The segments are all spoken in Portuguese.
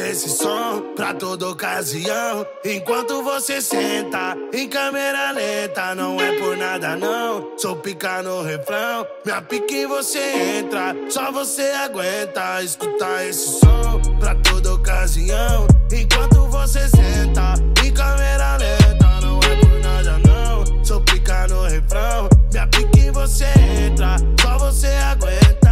esse som pra toda ocasião. Enquanto você senta em câmera lenta, não é por nada não, sou pica no refrão. Minha pica e você entra, só você aguenta. Escuta esse som pra toda ocasião. Enquanto você senta em câmera lenta, não é por nada não, sou pica no refrão. Minha pica e você entra, só você aguenta.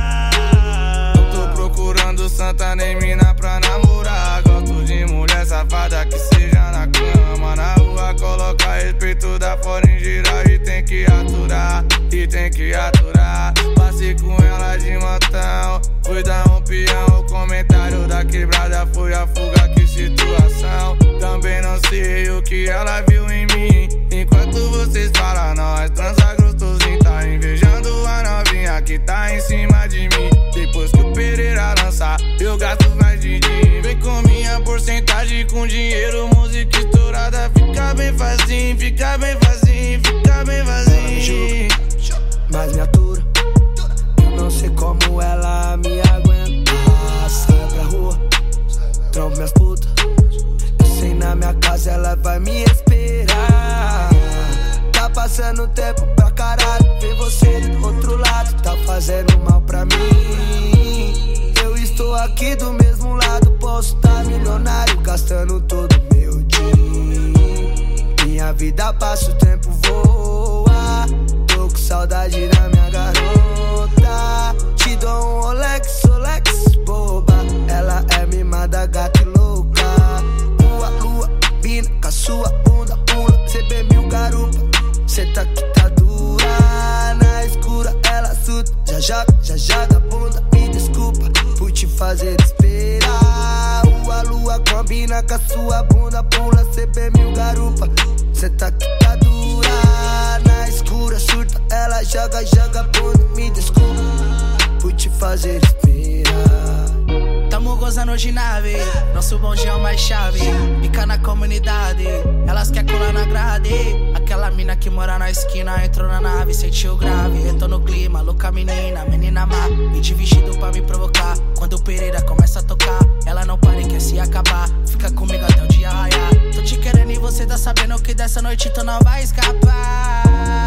Tô procurando santa nem mina pra namorar. Gosto de mulher safada que seja na cama. Na rua coloca respeito da fora em geral. E tem que aturar, e tem que aturar. Passei com ela de montão, fui dar um peão. O comentário da quebrada foi a fuga, que situação. Também não sei o que ela viu em mim. Enquanto vocês falam, nós transa gostosinho. Tá invejando a novinha que tá em cima de mim. Depois que o Pereira lançar, eu gasto mais din-din. Vem com minha porcentagem, com dinheiro, música estourada. Fica bem facinho, fica bem facinho, fica bem facinho. Mas me atura, eu não sei como ela me aguenta. Sai pra rua, trombo minhas putas. Eu sei na minha casa ela vai me esperar. Tá passando tempo pra caralho, ver você do outro lado tá fazendo mal pra mim. Eu estou aqui do mesmo lado, posso tá milionário, gastando todo meu dia. Minha vida passa, o tempo voa. Tô com saudade da minha garota. Te dou um Rolex, boba. Ela é mimada, gata e louca. Lua, pina, com a sua bunda pula. CB1000 garupa, cê tá que tá dura. Na escura ela surta, já joga a bunda. Me desculpa por te fazer esperar. A lua combina com a sua bunda pula. CB1000 garupa, cê tá que tá dura. Na escura surta, ela joga a bunda. Me desculpa por te fazer esperar. Tamo gozando hoje nave, nosso bonde é o mais chave. Pica na comunidade, elas quer colar na grade. Aquela mina que mora na esquina entrou na nave, sentiu grave. Eu tô no clima, louca menina má. E de vestido pra me provocar. Quando o Pereira começa a tocar, ela não para e quer se acabar. Fica comigo até o dia raiar. Tô te querendo e você tá sabendo que dessa noite tu não vai escapar.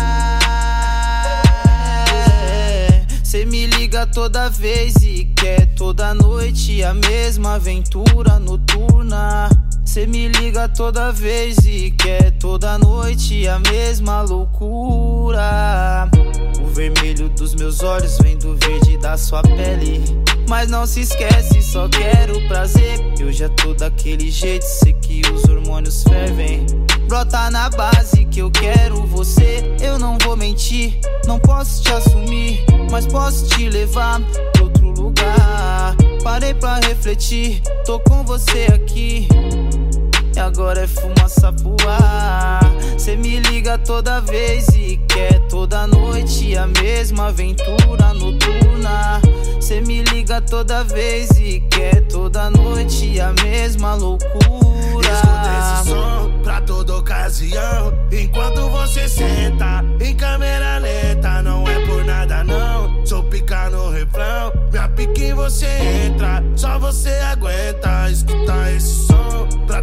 Cê me liga toda vez e quer toda noite a mesma aventura noturna. Cê me liga toda vez e quer toda noite a mesma loucura. O vermelho dos meus olhos vem do verde da sua pele. Mas não se esquece, só quero prazer. Eu já tô daquele jeito, sei que os hormônios fervem. Brota na base que eu quero você. Eu não vou mentir, não posso te assumir, mas posso te levar pra outro lugar. Parei pra refletir, tô com você aqui. E agora é fumaça pro ar. Cê me liga toda vez e quer toda noite a mesma aventura noturna. Cê me liga toda vez e quer toda noite a mesma loucura. Escuta esse som pra toda ocasião. Enquanto você senta em câmera lenta, não é por nada não, sou pica no refrão. Minha pica e você entra, só você aguenta. Escuta esse som pra